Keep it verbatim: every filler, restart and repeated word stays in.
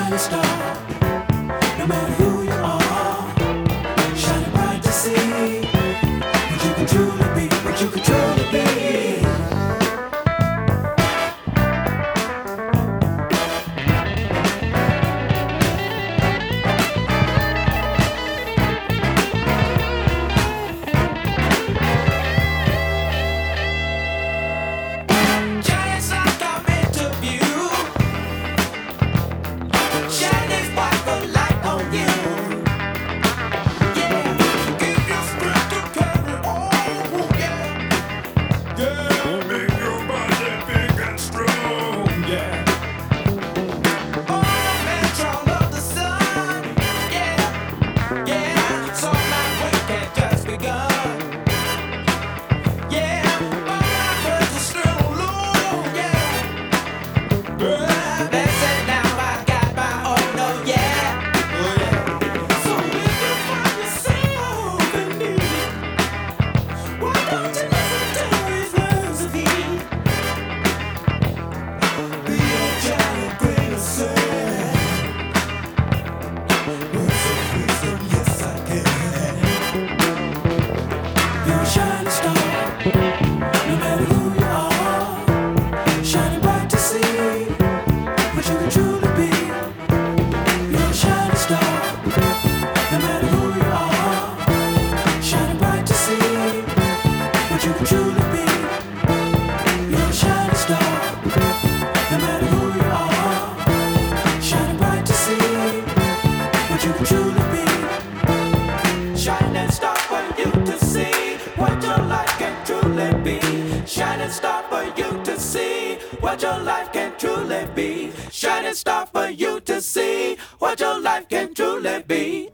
shining star. No matter who you are, shining bright to see what you can truly be, what you can truly be. Shining star for you to see what your life can truly be. Shining star for you to see what your life can truly be.